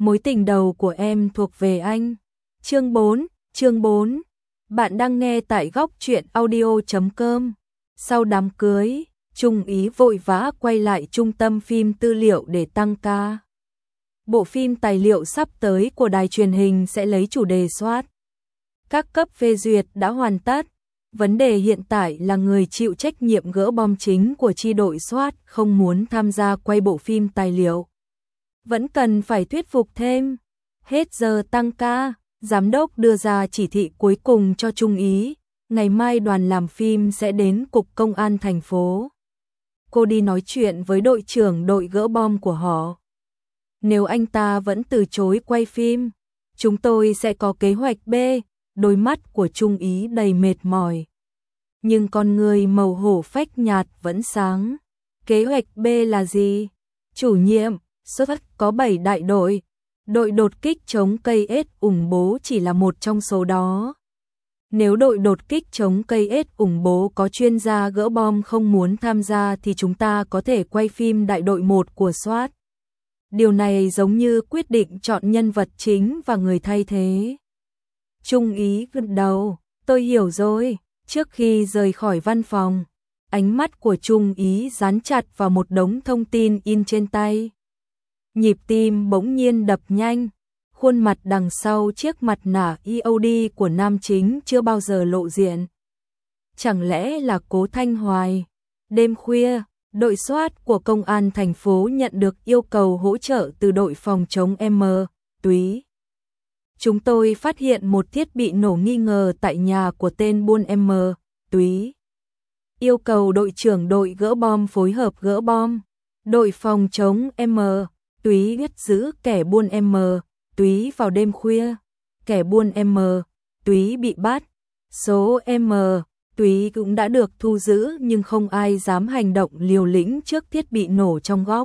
Mối tình đầu của em thuộc về anh. Chương 4. Bạn đang nghe tại góc truyện audio.com. Sau đám cưới, Trung Ý vội vã quay lại trung tâm phim tư liệu để tăng ca. Bộ phim tài liệu sắp tới của đài truyền hình sẽ lấy chủ đề SWOT. Các cấp phê duyệt đã hoàn tất. Vấn đề hiện tại là người chịu trách nhiệm gỡ bom chính của chi đội SWOT không muốn tham gia quay bộ phim tài liệu. Vẫn cần phải thuyết phục thêm. Hết giờ tăng ca, giám đốc đưa ra chỉ thị cuối cùng cho Trung Ý. Ngày mai đoàn làm phim sẽ đến cục công an thành phố. Cô đi nói chuyện với đội trưởng đội gỡ bom của họ. Nếu anh ta vẫn từ chối quay phim, chúng tôi sẽ có kế hoạch B. Đôi mắt của Trung Ý đầy mệt mỏi. Nhưng con người màu hổ phách nhạt vẫn sáng. Kế hoạch B là gì? Chủ nhiệm, SWOT có 7 đại đội. Đội đột kích chống cây ết ủng bố chỉ là một trong số đó. Nếu đội đột kích chống cây ết ủng bố có chuyên gia gỡ bom không muốn tham gia thì chúng ta có thể quay phim đại đội 1 của SWOT. Điều này giống như quyết định chọn nhân vật chính và người thay thế. Trung Ý gật đầu, tôi hiểu rồi. Trước khi rời khỏi văn phòng, ánh mắt của Trung Ý dán chặt vào một đống thông tin in trên tay. Nhịp tim bỗng nhiên đập nhanh, khuôn mặt đằng sau chiếc mặt nạ EOD của nam chính chưa bao giờ lộ diện. Chẳng lẽ là Cố Thanh Hoài? Đêm khuya, đội SWAT của công an thành phố nhận được yêu cầu hỗ trợ từ đội phòng chống túy. Chúng tôi phát hiện một thiết bị nổ nghi ngờ tại nhà của tên buôn túy. Yêu cầu đội trưởng đội gỡ bom phối hợp gỡ bom. Đội phòng chống túy bắt giữ kẻ buôn túy vào đêm khuya. Kẻ buôn túy bị bắt. Số túy cũng đã được thu giữ nhưng không ai dám hành động liều lĩnh trước thiết bị nổ trong góc.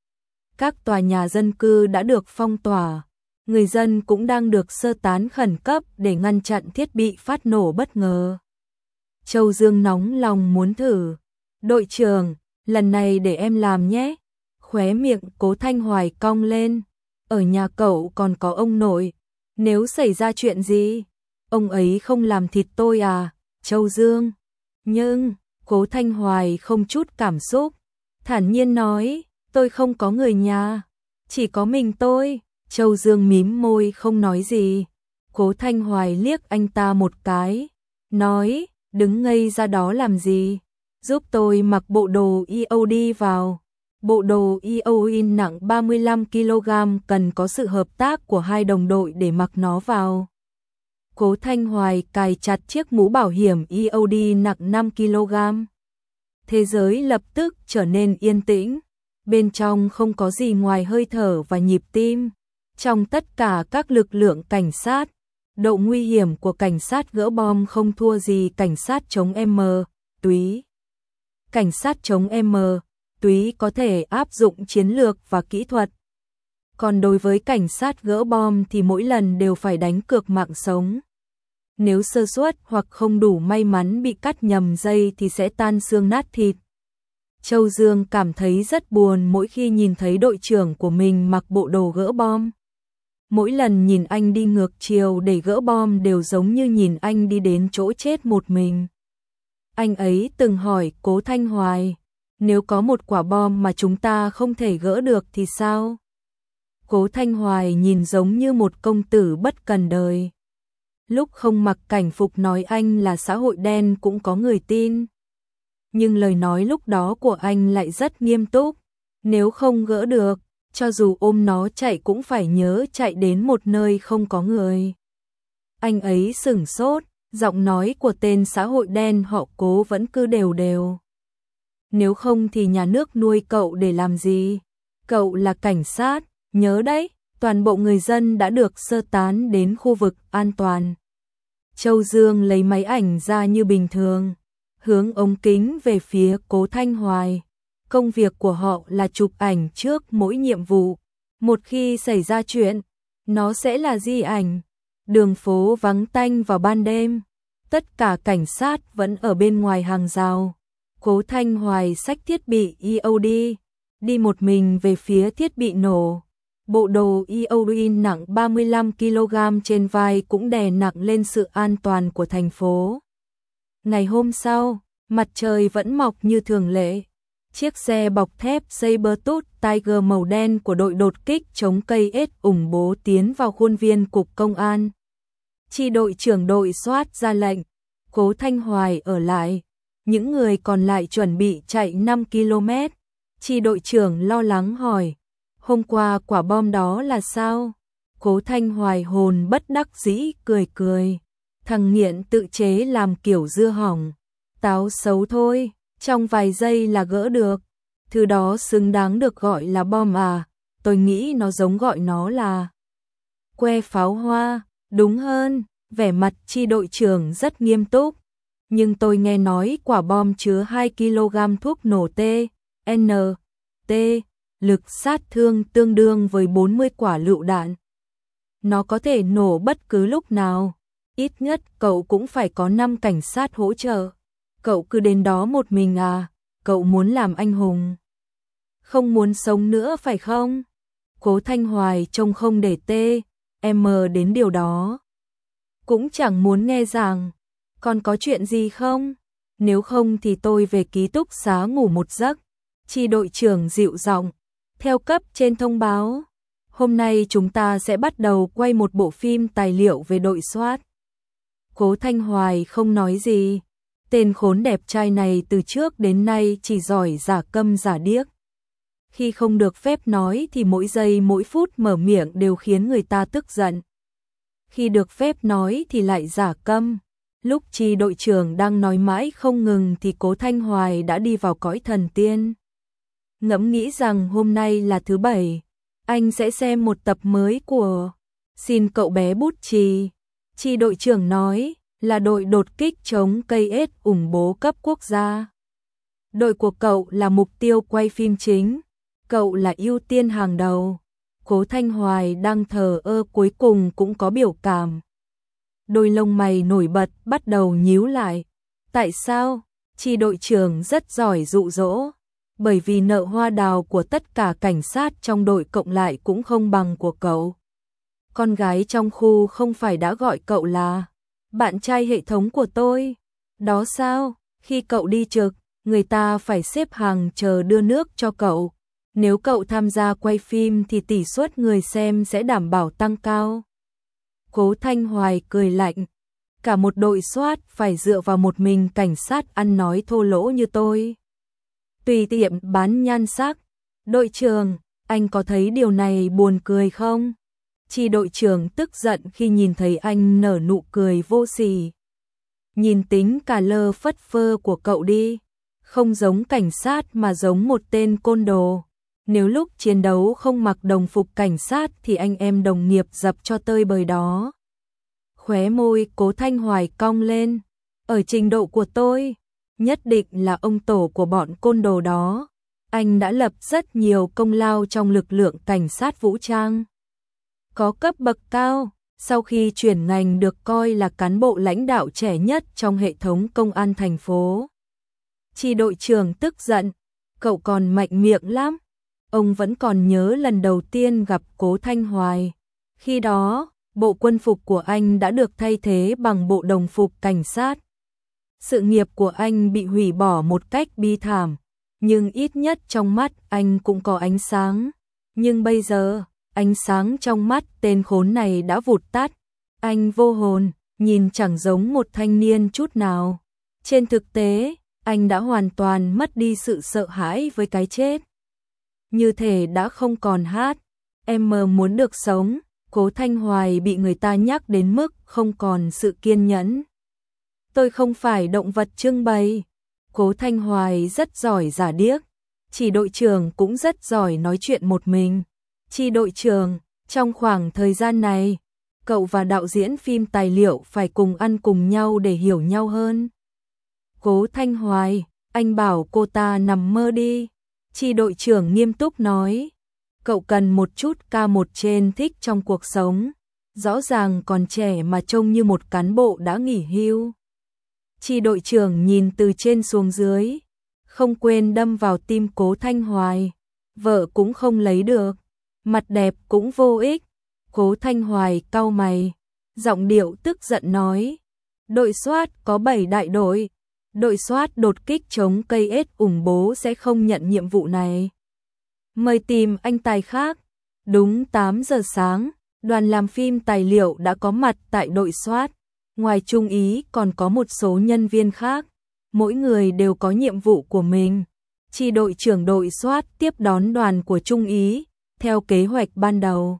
Các tòa nhà dân cư đã được phong tỏa. Người dân cũng đang được sơ tán khẩn cấp để ngăn chặn thiết bị phát nổ bất ngờ. Châu Dương nóng lòng muốn thử. Đội trưởng, lần này để em làm nhé. Khóe miệng Cố Thanh Hoài cong lên. Ở nhà cậu còn có ông nội. Nếu xảy ra chuyện gì, ông ấy không làm thịt tôi à, Châu Dương. Nhưng, Cố Thanh Hoài không chút cảm xúc. Thản nhiên nói, tôi không có người nhà. Chỉ có mình tôi. Châu Dương mím môi không nói gì. Cố Thanh Hoài liếc anh ta một cái. Nói, đứng ngây ra đó làm gì? Giúp tôi mặc bộ đồ EOD vào. Bộ đồ EOD nặng 35 kg cần có sự hợp tác của hai đồng đội để mặc nó vào. Cố Thanh Hoài cài chặt chiếc mũ bảo hiểm EOD nặng 5 kg. Thế giới lập tức trở nên yên tĩnh. Bên trong không có gì ngoài hơi thở và nhịp tim. Trong tất cả các lực lượng cảnh sát, độ nguy hiểm của cảnh sát gỡ bom không thua gì cảnh sát chống túy. Cảnh sát chống túy có thể áp dụng chiến lược và kỹ thuật. Còn đối với cảnh sát gỡ bom thì mỗi lần đều phải đánh cược mạng sống. Nếu sơ suất hoặc không đủ may mắn bị cắt nhầm dây thì sẽ tan xương nát thịt. Châu Dương cảm thấy rất buồn mỗi khi nhìn thấy đội trưởng của mình mặc bộ đồ gỡ bom. Mỗi lần nhìn anh đi ngược chiều để gỡ bom đều giống như nhìn anh đi đến chỗ chết một mình. Anh ấy từng hỏi Cố Thanh Hoài, nếu có một quả bom mà chúng ta không thể gỡ được thì sao? Cố Thanh Hoài nhìn giống như một công tử bất cần đời. Lúc không mặc cảnh phục nói anh là xã hội đen cũng có người tin. Nhưng lời nói lúc đó của anh lại rất nghiêm túc. Nếu không gỡ được, cho dù ôm nó chạy cũng phải nhớ chạy đến một nơi không có người. Anh ấy sửng sốt, giọng nói của tên xã hội đen họ Cố vẫn cứ đều đều. Nếu không thì nhà nước nuôi cậu để làm gì? Cậu là cảnh sát, nhớ đấy, toàn bộ người dân đã được sơ tán đến khu vực an toàn. Châu Dương lấy máy ảnh ra như bình thường, hướng ống kính về phía Cố Thanh Hoài. Công việc của họ là chụp ảnh trước mỗi nhiệm vụ. Một khi xảy ra chuyện, nó sẽ là di ảnh. Đường phố vắng tanh vào ban đêm. Tất cả cảnh sát vẫn ở bên ngoài hàng rào. Cố Thanh Hoài xách thiết bị EOD, đi một mình về phía thiết bị nổ. Bộ đồ heroin nặng 35 kg trên vai cũng đè nặng lên sự an toàn của thành phố. Ngày hôm sau, mặt trời vẫn mọc như thường lệ. Chiếc xe bọc thép Sabertooth Tiger màu đen của đội đột kích chống cây ết ủng bố tiến vào khuôn viên cục công an. Chi đội trưởng đội SWAT ra lệnh, Cố Thanh Hoài ở lại, những người còn lại chuẩn bị chạy 5 km. Chi đội trưởng lo lắng hỏi, hôm qua quả bom đó là sao? Cố Thanh Hoài hồn bất đắc dĩ cười cười, thằng nghiện tự chế làm kiểu dưa hỏng, táo xấu thôi, trong vài giây là gỡ được, thứ đó xứng đáng được gọi là bom à, tôi nghĩ nó giống gọi nó là que pháo hoa, đúng hơn, vẻ mặt chi đội trưởng rất nghiêm túc, nhưng tôi nghe nói quả bom chứa 2 kg thuốc nổ T, N, T, lực sát thương tương đương với 40 quả lựu đạn. Nó có thể nổ bất cứ lúc nào, ít nhất cậu cũng phải có 5 cảnh sát hỗ trợ. Cậu cứ đến đó một mình à, cậu muốn làm anh hùng. Không muốn sống nữa phải không? Cố Thanh Hoài trông không để M đến điều đó. Cũng chẳng muốn nghe rằng, còn có chuyện gì không? Nếu không thì tôi về ký túc xá ngủ một giấc. Chi đội trưởng dịu giọng, theo cấp trên thông báo. Hôm nay chúng ta sẽ bắt đầu quay một bộ phim tài liệu về đội SWAT. Cố Thanh Hoài không nói gì. Tên khốn đẹp trai này từ trước đến nay chỉ giỏi giả câm giả điếc. Khi không được phép nói thì mỗi giây mỗi phút mở miệng đều khiến người ta tức giận. Khi được phép nói thì lại giả câm. Lúc chi đội trưởng đang nói mãi không ngừng thì Cố Thanh Hoài đã đi vào cõi thần tiên. Ngẫm nghĩ rằng hôm nay là thứ Bảy, anh sẽ xem một tập mới của Xin cậu bé bút chì. Chi đội trưởng nói là đội đột kích chống cây ết ủng bố cấp quốc gia. Đội của cậu là mục tiêu quay phim chính, cậu là ưu tiên hàng đầu. Cố Thanh Hoài đang thờ ơ cuối cùng cũng có biểu cảm. Đôi lông mày nổi bật bắt đầu nhíu lại. Tại sao? Chi đội trưởng rất giỏi dụ dỗ. Bởi vì nợ hoa đào của tất cả cảnh sát trong đội cộng lại cũng không bằng của cậu. Con gái trong khu không phải đã gọi cậu là bạn trai hệ thống của tôi. Đó sao? Khi cậu đi trực, người ta phải xếp hàng chờ đưa nước cho cậu. Nếu cậu tham gia quay phim thì tỷ suất người xem sẽ đảm bảo tăng cao. Cố Thanh Hoài cười lạnh. Cả một đội SWAT phải dựa vào một mình cảnh sát ăn nói thô lỗ như tôi. Tùy tiệm bán nhan sắc. Đội trưởng, anh có thấy điều này buồn cười không? Chi đội trưởng tức giận khi nhìn thấy anh nở nụ cười vô sỉ. Nhìn tính cà lơ phất phơ của cậu đi. Không giống cảnh sát mà giống một tên côn đồ. Nếu lúc chiến đấu không mặc đồng phục cảnh sát thì anh em đồng nghiệp dập cho tơi bời đó. Khóe môi Cố Thanh Hoài cong lên. Ở trình độ của tôi, nhất định là ông tổ của bọn côn đồ đó. Anh đã lập rất nhiều công lao trong lực lượng cảnh sát vũ trang. Có cấp bậc cao, sau khi chuyển ngành được coi là cán bộ lãnh đạo trẻ nhất trong hệ thống công an thành phố. Chi đội trưởng tức giận, cậu còn mạnh miệng lắm. Ông vẫn còn nhớ lần đầu tiên gặp Cố Thanh Hoài. Khi đó, bộ quân phục của anh đã được thay thế bằng bộ đồng phục cảnh sát. Sự nghiệp của anh bị hủy bỏ một cách bi thảm, nhưng ít nhất trong mắt anh cũng có ánh sáng. Nhưng bây giờ, ánh sáng trong mắt tên khốn này đã vụt tắt. Anh vô hồn, nhìn chẳng giống một thanh niên chút nào. Trên thực tế, anh đã hoàn toàn mất đi sự sợ hãi với cái chết. Như thể đã không còn hát. Em muốn được sống. Cố Thanh Hoài bị người ta nhắc đến mức không còn sự kiên nhẫn. Tôi không phải động vật trưng bày. Cố Thanh Hoài rất giỏi giả điếc. Chỉ đội trưởng cũng rất giỏi nói chuyện một mình. Chi đội trưởng, trong khoảng thời gian này, cậu và đạo diễn phim tài liệu phải cùng ăn cùng nhau để hiểu nhau hơn. Cố Thanh Hoài, anh bảo cô ta nằm mơ đi. Chi đội trưởng nghiêm túc nói. Cậu cần một chút K1 trên thích trong cuộc sống. Rõ ràng còn trẻ mà trông như một cán bộ đã nghỉ hưu. Chi đội trưởng nhìn từ trên xuống dưới. Không quên đâm vào tim Cố Thanh Hoài. Vợ cũng không lấy được. mặt đẹp cũng vô ích. Cố Thanh Hoài cau mày, giọng điệu tức giận nói, đội SWAT có 7 đại đội, đội SWAT đột kích chống cây ết ủng bố sẽ không nhận nhiệm vụ này. Mời tìm anh tài khác. Đúng 8 giờ sáng, đoàn làm phim tài liệu đã có mặt tại đội SWAT. Ngoài trung úy còn có một số nhân viên khác, mỗi người đều có nhiệm vụ của mình. Chi đội trưởng đội SWAT tiếp đón đoàn của trung úy, theo kế hoạch ban đầu.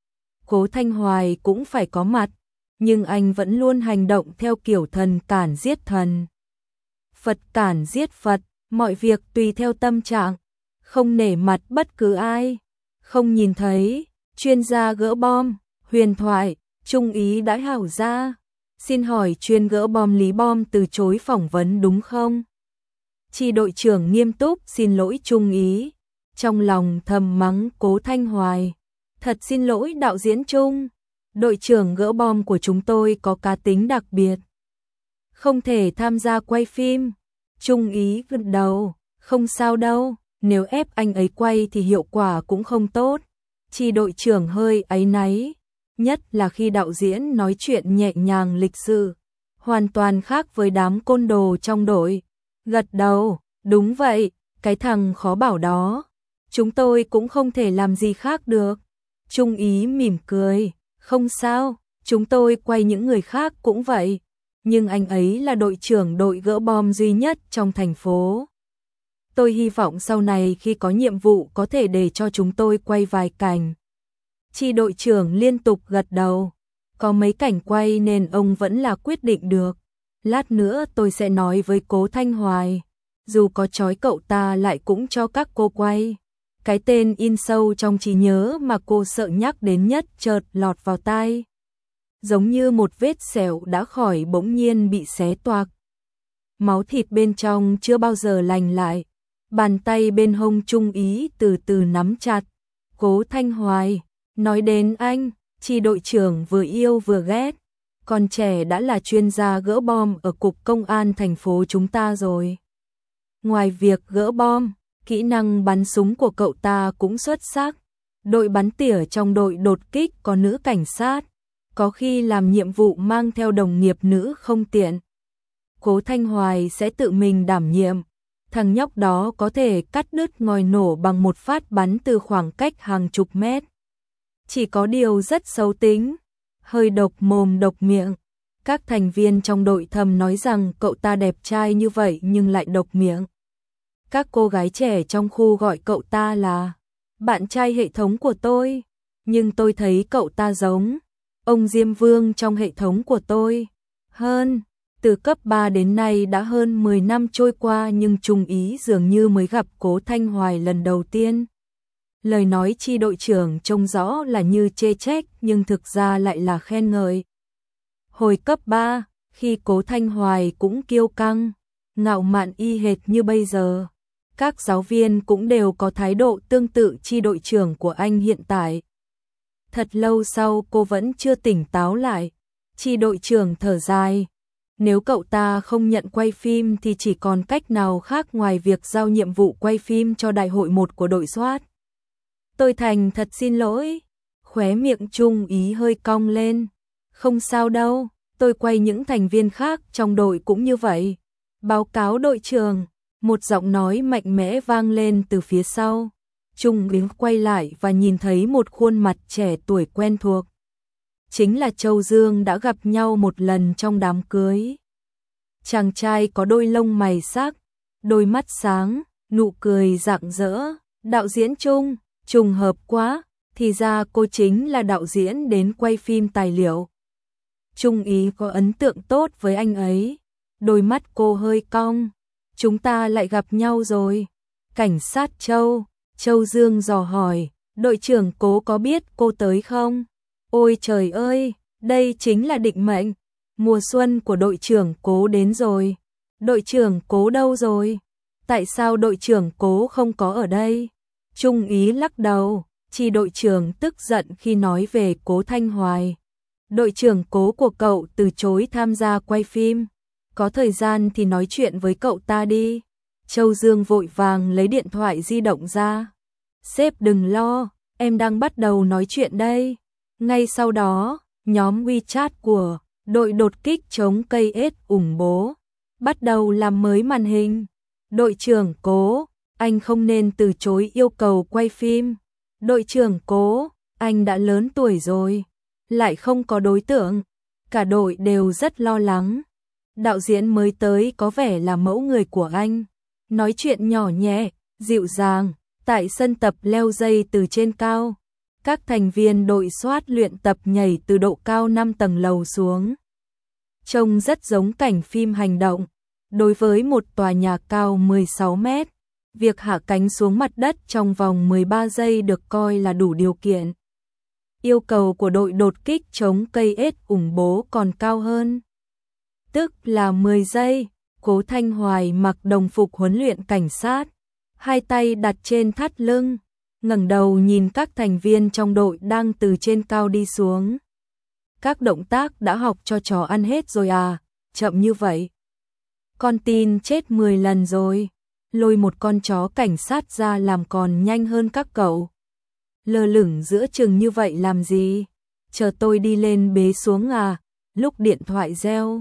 Cố Thanh Hoài cũng phải có mặt, nhưng anh vẫn luôn hành động theo kiểu thần cản giết thần, Phật cản giết Phật, mọi việc tùy theo tâm trạng, không nể mặt bất cứ ai. Không nhìn thấy, chuyên gia gỡ bom, huyền thoại, trung úy đã hảo ra. Xin hỏi chuyên gỡ bom Lý Bom từ chối phỏng vấn đúng không? Chi đội trưởng nghiêm túc xin lỗi trung úy, trong lòng thầm mắng Cố Thanh Hoài. Thật xin lỗi đạo diễn Trung, đội trưởng gỡ bom của chúng tôi có cá tính đặc biệt, không thể tham gia quay phim. Trung úy gật đầu, không sao đâu, nếu ép anh ấy quay thì hiệu quả cũng không tốt. Chi đội trưởng hơi áy náy, nhất là khi đạo diễn nói chuyện nhẹ nhàng lịch sự, hoàn toàn khác với đám côn đồ trong đội. Gật đầu, đúng vậy, cái thằng khó bảo đó, chúng tôi cũng không thể làm gì khác được. Trung úy mỉm cười, không sao, chúng tôi quay những người khác cũng vậy, nhưng anh ấy là đội trưởng đội gỡ bom duy nhất trong thành phố. Tôi hy vọng sau này khi có nhiệm vụ có thể để cho chúng tôi quay vài cảnh. Chi đội trưởng liên tục gật đầu, có mấy cảnh quay nên ông vẫn là quyết định được. Lát nữa tôi sẽ nói với Cố Thanh Hoài, dù có trói cậu ta lại cũng cho các cô quay. Cái tên in sâu trong trí nhớ mà cô sợ nhắc đến nhất chợt lọt vào tai, giống như một vết sẹo đã khỏi bỗng nhiên bị xé toạc. Máu thịt bên trong chưa bao giờ lành lại. Bàn tay bên hông trung úy từ từ nắm chặt. Cố Thanh Hoài, nói đến anh, chi đội trưởng vừa yêu vừa ghét. Còn trẻ đã là chuyên gia gỡ bom ở cục công an thành phố chúng ta rồi. Ngoài việc gỡ bom, kỹ năng bắn súng của cậu ta cũng xuất sắc. Đội bắn tỉa trong đội đột kích có nữ cảnh sát, có khi làm nhiệm vụ mang theo đồng nghiệp nữ không tiện. Cố Thanh Hoài sẽ tự mình đảm nhiệm. Thằng nhóc đó có thể cắt đứt ngòi nổ bằng một phát bắn từ khoảng cách hàng chục mét. Chỉ có điều rất xấu tính, hơi độc mồm độc miệng. Các thành viên trong đội thầm nói rằng cậu ta đẹp trai như vậy nhưng lại độc miệng. Các cô gái trẻ trong khu gọi cậu ta là bạn trai hệ thống của tôi, nhưng tôi thấy cậu ta giống ông Diêm Vương trong hệ thống của tôi. Từ cấp 3 đến nay đã hơn 10 năm trôi qua nhưng trung úy dường như mới gặp Cố Thanh Hoài lần đầu tiên. Lời nói chi đội trưởng trông rõ là như chê trách nhưng thực ra lại là khen ngợi. Hồi cấp 3, khi Cố Thanh Hoài cũng kiêu căng, ngạo mạn y hệt như bây giờ, các giáo viên cũng đều có thái độ tương tự chi đội trưởng của anh hiện tại. Thật lâu sau cô vẫn chưa tỉnh táo lại, chi đội trưởng thở dài. Nếu cậu ta không nhận quay phim thì chỉ còn cách nào khác ngoài việc giao nhiệm vụ quay phim cho đại hội 1 của đội SWAT. Tôi thành thật xin lỗi. Khóe miệng trung úy hơi cong lên. Không sao đâu, tôi quay những thành viên khác trong đội cũng như vậy. Báo cáo đội trưởng, một giọng nói mạnh mẽ vang lên từ phía sau. Trung úy quay lại và nhìn thấy một khuôn mặt trẻ tuổi quen thuộc. Chính là Châu Dương đã gặp nhau một lần trong đám cưới. Chàng trai có đôi lông mày sắc, đôi mắt sáng, nụ cười rạng rỡ. Đạo diễn Trung, trùng hợp quá, thì ra cô chính là đạo diễn đến quay phim tài liệu. Trung úy có ấn tượng tốt với anh ấy, đôi mắt cô hơi cong. Chúng ta lại gặp nhau rồi. Cảnh sát Châu, Châu Dương dò hỏi, đội trưởng Cố có biết cô tới không? Ôi trời ơi, đây chính là định mệnh. Mùa xuân của đội trưởng Cố đến rồi. Đội trưởng Cố đâu rồi? Tại sao đội trưởng Cố không có ở đây? Trung úy lắc đầu, chi đội trưởng tức giận khi nói về Cố Thanh Hoài. Đội trưởng Cố của cậu từ chối tham gia quay phim. Có thời gian thì nói chuyện với cậu ta đi. Châu Dương vội vàng lấy điện thoại di động ra. Sếp đừng lo, em đang bắt đầu nói chuyện đây. Ngay sau đó, nhóm WeChat của đội đột kích chống cây ết ủng bố bắt đầu làm mới màn hình. Đội trưởng Cố, anh không nên từ chối yêu cầu quay phim. Đội trưởng Cố, anh đã lớn tuổi rồi, lại không có đối tượng. Cả đội đều rất lo lắng. Đạo diễn mới tới có vẻ là mẫu người của anh. Nói chuyện nhỏ nhẹ, dịu dàng, tại sân tập leo dây từ trên cao. Các thành viên đội SWAT luyện tập nhảy từ độ cao 5 tầng lầu xuống. Trông rất giống cảnh phim hành động. Đối với một tòa nhà cao 16 mét, việc hạ cánh xuống mặt đất trong vòng 13 giây được coi là đủ điều kiện. Yêu cầu của đội đột kích chống cây ết ủng bố còn cao hơn. Tức là 10 giây, Cố Thanh Hoài mặc đồng phục huấn luyện cảnh sát, hai tay đặt trên thắt lưng, ngẩng đầu nhìn các thành viên trong đội đang từ trên cao đi xuống. Các động tác đã học cho chó ăn hết rồi à, chậm như vậy. Con tin chết 10 lần rồi, lôi một con chó cảnh sát ra làm còn nhanh hơn các cậu. Lơ lửng giữa chừng như vậy làm gì, chờ tôi đi lên bế xuống à, lúc điện thoại reo.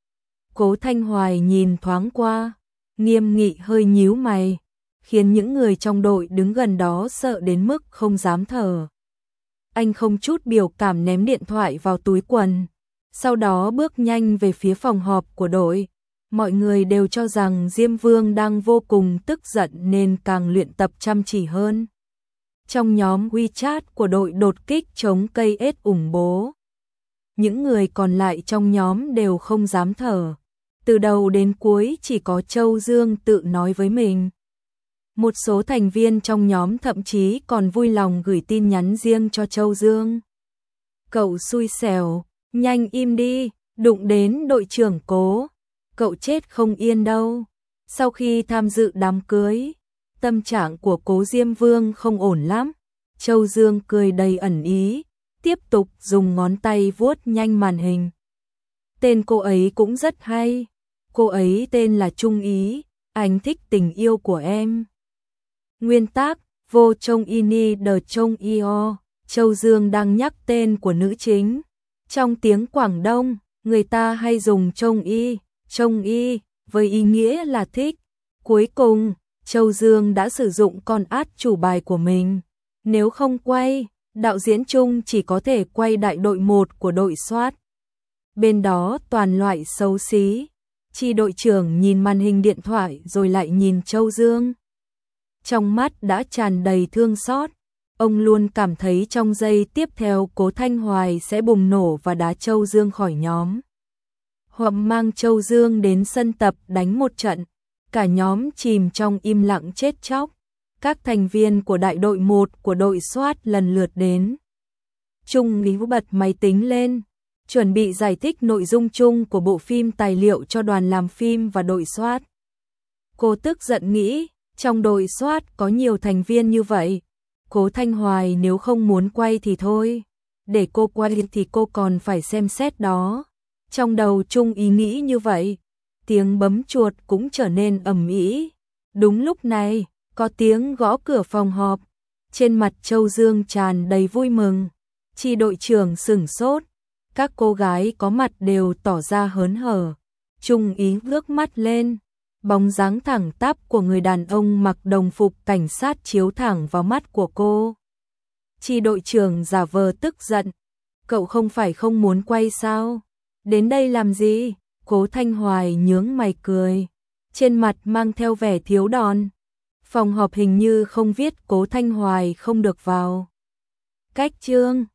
Cố Thanh Hoài nhìn thoáng qua, nghiêm nghị hơi nhíu mày, khiến những người trong đội đứng gần đó sợ đến mức không dám thở. Anh không chút biểu cảm ném điện thoại vào túi quần, sau đó bước nhanh về phía phòng họp của đội. Mọi người đều cho rằng Diêm Vương đang vô cùng tức giận nên càng luyện tập chăm chỉ hơn. Trong nhóm WeChat của đội đột kích chống cây ết ủng bố, những người còn lại trong nhóm đều không dám thở. Từ đầu đến cuối chỉ có Châu Dương tự nói với mình. Một số thành viên trong nhóm thậm chí còn vui lòng gửi tin nhắn riêng cho Châu Dương. Cậu xui xẻo, nhanh im đi, đụng đến đội trưởng Cố, cậu chết không yên đâu. Sau khi tham dự đám cưới, tâm trạng của Cố Diêm Vương không ổn lắm. Châu Dương cười đầy ẩn ý, tiếp tục dùng ngón tay vuốt nhanh màn hình. Tên cô ấy cũng rất hay. Cô ấy tên là Trung Ý, anh thích tình yêu của em. Nguyên tác, vô trong ini đờ trong io, Châu Dương đang nhắc tên của nữ chính. Trong tiếng Quảng Đông, người ta hay dùng trong y, với ý nghĩa là thích. Cuối cùng, Châu Dương đã sử dụng con át chủ bài của mình. Nếu không quay, đạo diễn Trung chỉ có thể quay đại đội 1 của đội SWAT. Bên đó toàn loại xấu xí. Chi đội trưởng nhìn màn hình điện thoại rồi lại nhìn Châu Dương. Trong mắt đã tràn đầy thương xót. Ông luôn cảm thấy trong giây tiếp theo Cố Thanh Hoài sẽ bùng nổ và đá Châu Dương khỏi nhóm. Hoặc mang Châu Dương đến sân tập đánh một trận. Cả nhóm chìm trong im lặng chết chóc. Các thành viên của đại đội 1 của đội SWAT lần lượt đến. Trung Lý bật máy tính lên, chuẩn bị giải thích nội dung chung của bộ phim tài liệu cho đoàn làm phim và đội SWAT. Cô tức giận nghĩ, trong đội SWAT có nhiều thành viên như vậy. Cố Thanh Hoài nếu không muốn quay thì thôi, để cô quay thì cô còn phải xem xét đó. Trong đầu Trung ý nghĩ như vậy, tiếng bấm chuột cũng trở nên ầm ĩ. Đúng lúc này, có tiếng gõ cửa phòng họp. Trên mặt Châu Dương tràn đầy vui mừng. Chi đội trưởng sửng sốt. Các cô gái có mặt đều tỏ ra hớn hở. Trung Ý ngước mắt lên. Bóng dáng thẳng tắp của người đàn ông mặc đồng phục cảnh sát chiếu thẳng vào mắt của cô. Chi đội trưởng giả vờ tức giận. Cậu không phải không muốn quay sao? Đến đây làm gì? Cố Thanh Hoài nhướng mày cười. Trên mặt mang theo vẻ thiếu đòn. Phòng họp hình như không viết Cố Thanh Hoài không được vào. Cách chương